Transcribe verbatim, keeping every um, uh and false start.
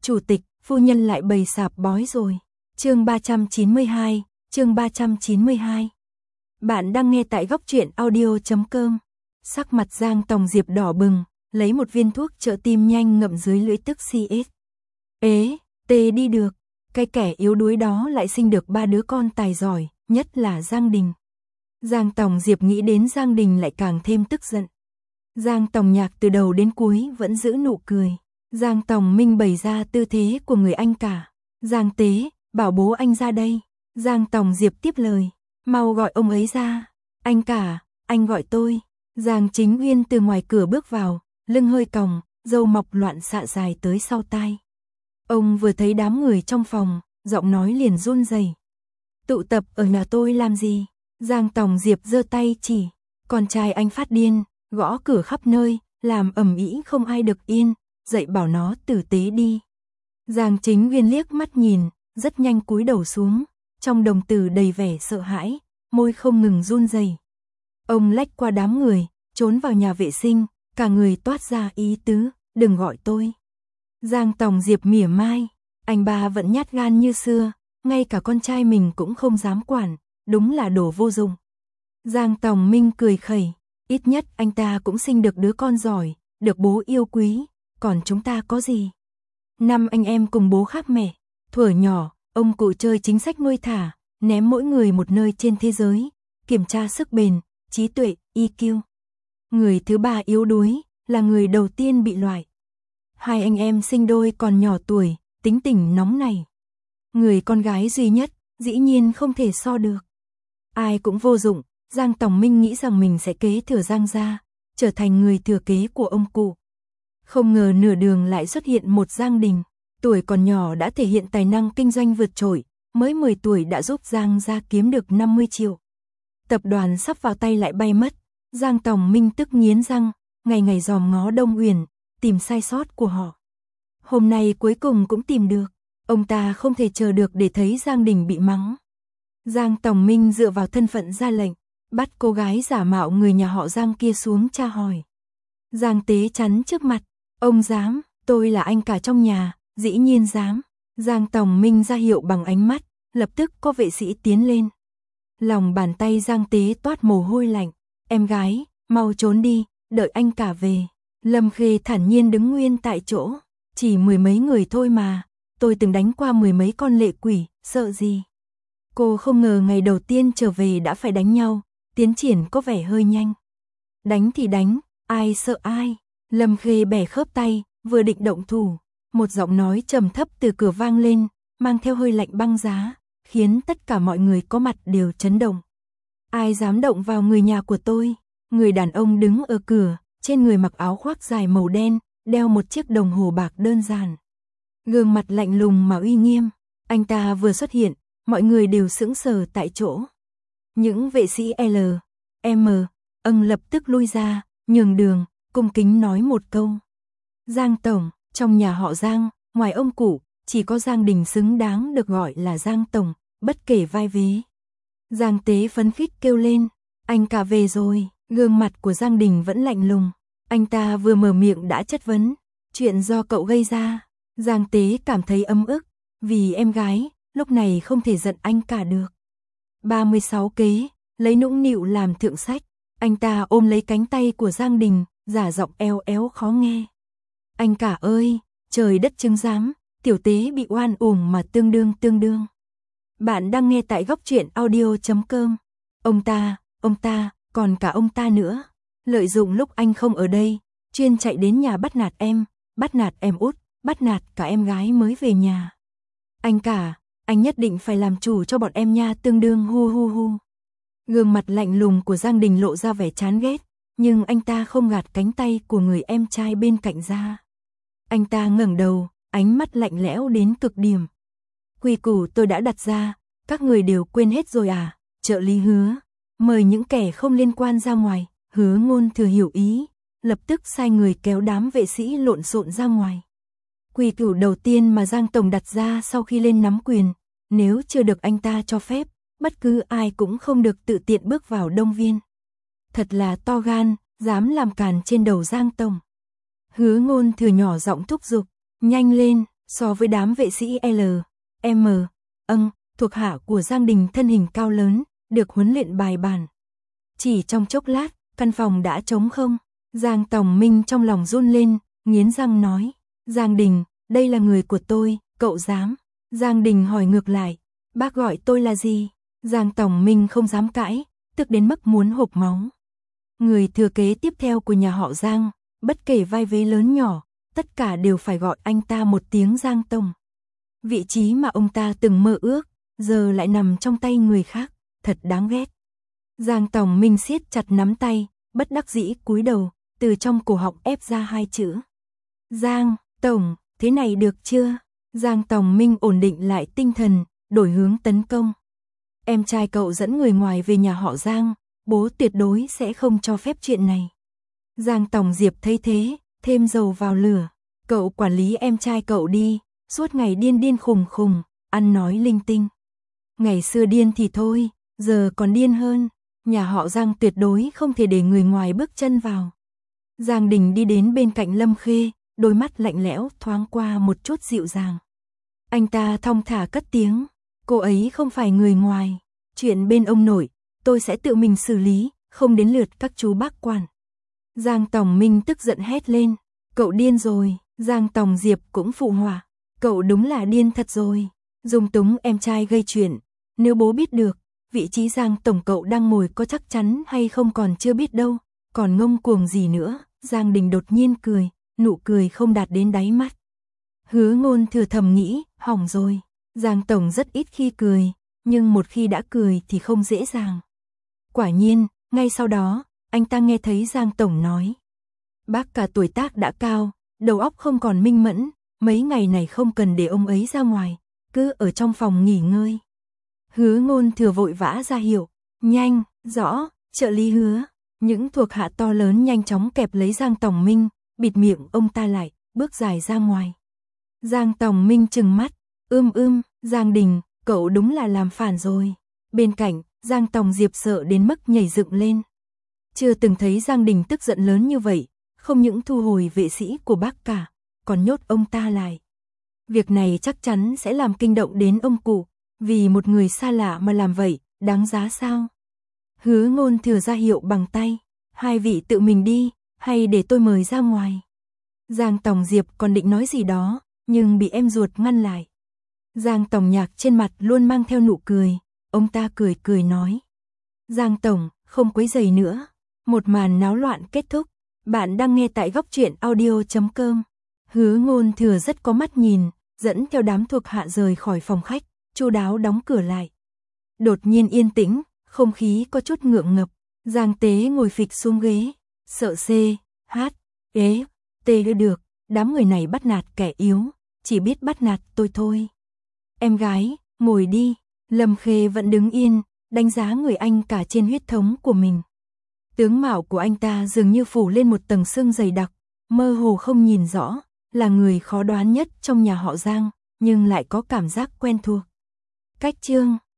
Chủ tịch, phu nhân lại bày sạp bói rồi. Chương ba trăm chín mươi hai, chương ba trăm chín mươi hai. Bạn đang nghe tại góc truyện audio chấm com. Sắc mặt Giang Tòng Diệp đỏ bừng, lấy một viên thuốc trợ tim nhanh ngậm dưới lưỡi tức xê ét. Ế, tê đi được, cái kẻ yếu đuối đó lại sinh được ba đứa con tài giỏi, nhất là Giang Đình. Giang Tòng Diệp nghĩ đến Giang Đình lại càng thêm tức giận. Giang Tòng Nhạc từ đầu đến cuối vẫn giữ nụ cười. Giang Tòng Minh bày ra tư thế của người anh cả. Giang Tế, bảo bố anh ra đây. Giang Tòng Diệp tiếp lời, mau gọi ông ấy ra. Anh cả, anh gọi tôi. Giang Chính Uyên từ ngoài cửa bước vào, lưng hơi còng, râu mọc loạn xạ dài tới sau tai. Ông vừa thấy đám người trong phòng, giọng nói liền run rẩy. Tụ tập ở nhà tôi làm gì? Giang Tòng Diệp giơ tay chỉ, con trai anh phát điên, gõ cửa khắp nơi, làm ầm ĩ không ai được yên, dậy bảo nó tử tế đi. Giang Chính Uyên liếc mắt nhìn, rất nhanh cúi đầu xuống, trong đồng tử đầy vẻ sợ hãi, môi không ngừng run rẩy. Ông lách qua đám người, trốn vào nhà vệ sinh, cả người toát ra ý tứ, đừng gọi tôi. Giang Tòng Diệp mỉa mai, anh ba vẫn nhát gan như xưa, ngay cả con trai mình cũng không dám quản, đúng là đồ vô dụng. Giang Tòng Minh cười khẩy, ít nhất anh ta cũng sinh được đứa con giỏi, được bố yêu quý, còn chúng ta có gì? Năm anh em cùng bố khác mẹ, thuở nhỏ, ông cụ chơi chính sách nuôi thả, ném mỗi người một nơi trên thế giới, kiểm tra sức bền, trí tuệ, i kiu. Người thứ ba yếu đuối, là người đầu tiên bị loại. Hai anh em sinh đôi còn nhỏ tuổi, tính tình nóng này. Người con gái duy nhất, dĩ nhiên không thể so được. Ai cũng vô dụng, Giang Tòng Minh nghĩ rằng mình sẽ kế thừa Giang gia, trở thành người thừa kế của ông cụ. Không ngờ nửa đường lại xuất hiện một Giang Đình, tuổi còn nhỏ đã thể hiện tài năng kinh doanh vượt trội, mới mười tuổi đã giúp Giang gia kiếm được năm mươi triệu. Tập đoàn sắp vào tay lại bay mất, Giang Tòng Minh tức nghiến răng, ngày ngày dòm ngó Đông Uyển, tìm sai sót của họ. Hôm nay cuối cùng cũng tìm được, ông ta không thể chờ được để thấy Giang Đình bị mắng. Giang Tòng Minh dựa vào thân phận ra lệnh, bắt cô gái giả mạo người nhà họ Giang kia xuống tra hỏi. Giang Tế chắn trước mặt, ông dám, tôi là anh cả trong nhà, dĩ nhiên dám. Giang Tòng Minh ra hiệu bằng ánh mắt, lập tức có vệ sĩ tiến lên. Lòng bàn tay Giang Tế toát mồ hôi lạnh, em gái, mau trốn đi, đợi anh cả về. Lâm Khê thản nhiên đứng nguyên tại chỗ, chỉ mười mấy người thôi mà, tôi từng đánh qua mười mấy con lệ quỷ, sợ gì. Cô không ngờ ngày đầu tiên trở về đã phải đánh nhau, tiến triển có vẻ hơi nhanh. Đánh thì đánh, ai sợ ai. Lâm Khê bẻ khớp tay, vừa định động thủ, một giọng nói trầm thấp từ cửa vang lên, mang theo hơi lạnh băng giá, khiến tất cả mọi người có mặt đều chấn động. Ai dám động vào người nhà của tôi? Người đàn ông đứng ở cửa, trên người mặc áo khoác dài màu đen, đeo một chiếc đồng hồ bạc đơn giản. Gương mặt lạnh lùng mà uy nghiêm, anh ta vừa xuất hiện, mọi người đều sững sờ tại chỗ. Những vệ sĩ L, M, âng lập tức lui ra, nhường đường, cung kính nói một câu. Giang Tổng, trong nhà họ Giang, ngoài ông cụ, chỉ có Giang Đình xứng đáng được gọi là Giang Tổng, bất kể vai vế. Giang Tế phấn khích kêu lên, anh cả về rồi. Gương mặt của Giang Đình vẫn lạnh lùng, anh ta vừa mở miệng đã chất vấn, chuyện do cậu gây ra. Giang Tế cảm thấy ấm ức, vì em gái, lúc này không thể giận anh cả được. ba mươi sáu kế, lấy nũng nịu làm thượng sách, anh ta ôm lấy cánh tay của Giang Đình, giả giọng eo éo khó nghe. Anh cả ơi, trời đất chứng giám, tiểu Tế bị oan uổng mà tương đương tương đương. Bạn đang nghe tại góc truyện audio chấm com. Ông ta, ông ta, còn cả ông ta nữa, lợi dụng lúc anh không ở đây, chuyên chạy đến nhà bắt nạt em, bắt nạt em út, bắt nạt cả em gái mới về nhà. Anh cả, anh nhất định phải làm chủ cho bọn em nha, tương đương hu hu hu. Gương mặt lạnh lùng của Giang Đình lộ ra vẻ chán ghét, nhưng anh ta không gạt cánh tay của người em trai bên cạnh ra. Anh ta ngẩng đầu, ánh mắt lạnh lẽo đến cực điểm. Quy củ tôi đã đặt ra, các người đều quên hết rồi à? Trợ lý Hứa, mời những kẻ không liên quan ra ngoài. Hứa Ngôn Thừa hiểu ý, lập tức sai người kéo đám vệ sĩ lộn xộn ra ngoài. Quy củ đầu tiên mà Giang Tổng đặt ra sau khi lên nắm quyền, nếu chưa được anh ta cho phép, bất cứ ai cũng không được tự tiện bước vào Đông Viên. Thật là to gan, dám làm càn trên đầu Giang Tổng. Hứa Ngôn Thừa nhỏ giọng thúc giục, nhanh lên, So với đám vệ sĩ L, M, âng, thuộc hạ của Giang Đình thân hình cao lớn, được huấn luyện bài bản. Chỉ trong chốc lát, căn phòng đã trống không. Giang Tòng Minh trong lòng run lên, nghiến răng nói, Giang Đình, đây là người của tôi, cậu dám. Giang Đình hỏi ngược lại, bác gọi tôi là gì? Giang Tòng Minh không dám cãi, tức đến mức muốn hộc máu. Người thừa kế tiếp theo của nhà họ Giang, bất kể vai vế lớn nhỏ, tất cả đều phải gọi anh ta một tiếng Giang Tổng. Vị trí mà ông ta từng mơ ước, giờ lại nằm trong tay người khác, thật đáng ghét. Giang Tòng Minh siết chặt nắm tay, bất đắc dĩ cúi đầu, từ trong cổ họng ép ra hai chữ. Giang, Tổng, thế này được chưa? Giang Tòng Minh ổn định lại tinh thần, đổi hướng tấn công. Em trai cậu dẫn người ngoài về nhà họ Giang, bố tuyệt đối sẽ không cho phép chuyện này. Giang Tòng Diệp thấy thế, thêm dầu vào lửa. Cậu quản lý em trai cậu đi, suốt ngày điên điên khùng khùng, ăn nói linh tinh. Ngày xưa điên thì thôi, giờ còn điên hơn. Nhà họ Giang tuyệt đối không thể để người ngoài bước chân vào. Giang Đình đi đến bên cạnh Lâm Khê, đôi mắt lạnh lẽo thoáng qua một chút dịu dàng. Anh ta thong thả cất tiếng, cô ấy không phải người ngoài. Chuyện bên ông nội, tôi sẽ tự mình xử lý, không đến lượt các chú bác quản. Giang Tòng Minh tức giận hét lên, cậu điên rồi. Giang Tòng Diệp cũng phụ họa, cậu đúng là điên thật rồi. Dung túng em trai gây chuyện, nếu bố biết được, vị trí Giang Tổng cậu đang ngồi có chắc chắn hay không còn chưa biết đâu, còn ngông cuồng gì nữa. Giang Đình đột nhiên cười, nụ cười không đạt đến đáy mắt. Hứa Ngôn Thừa thầm nghĩ, hỏng rồi. Giang Tổng rất ít khi cười, nhưng một khi đã cười thì không dễ dàng. Quả nhiên, ngay sau đó, anh ta nghe thấy Giang Tổng nói. Bác cả tuổi tác đã cao, đầu óc không còn minh mẫn, mấy ngày này không cần để ông ấy ra ngoài, cứ ở trong phòng nghỉ ngơi. Hứa Ngôn Thừa vội vã ra hiệu, nhanh, rõ, trợ lý Hứa. Những thuộc hạ to lớn nhanh chóng kẹp lấy Giang Tòng Minh, bịt miệng ông ta lại, bước dài ra ngoài. Giang Tòng Minh trừng mắt, ưm ưm, Giang Đình, cậu đúng là làm phản rồi. Bên cạnh, Giang Tòng Diệp sợ đến mức nhảy dựng lên. Chưa từng thấy Giang Đình tức giận lớn như vậy, không những thu hồi vệ sĩ của bác cả, còn nhốt ông ta lại. Việc này chắc chắn sẽ làm kinh động đến ông cụ, vì một người xa lạ mà làm vậy, đáng giá sao? Hứa Ngôn Thừa ra hiệu bằng tay, hai vị tự mình đi, hay để tôi mời ra ngoài. Giang Tòng Diệp còn định nói gì đó, nhưng bị em ruột ngăn lại. Giang Tòng Nhạc trên mặt luôn mang theo nụ cười, ông ta cười cười nói. Giang Tổng, không quấy rầy nữa. Một màn náo loạn kết thúc, bạn đang nghe tại góc truyện audio chấm com. Hứa Ngôn Thừa rất có mắt nhìn, dẫn theo đám thuộc hạ rời khỏi phòng khách, chu đáo đóng cửa lại. Đột nhiên yên tĩnh, không khí có chút ngượng ngập. Giang Tế ngồi phịch xuống ghế, sợ C, H, ế, T được, đám người này bắt nạt kẻ yếu, chỉ biết bắt nạt tôi thôi. Em gái, ngồi đi. Lâm Khê vẫn đứng yên, đánh giá người anh cả trên huyết thống của mình. Tướng mạo của anh ta dường như phủ lên một tầng sương dày đặc, mơ hồ không nhìn rõ, là người khó đoán nhất trong nhà họ Giang, nhưng lại có cảm giác quen thuộc. Cách chương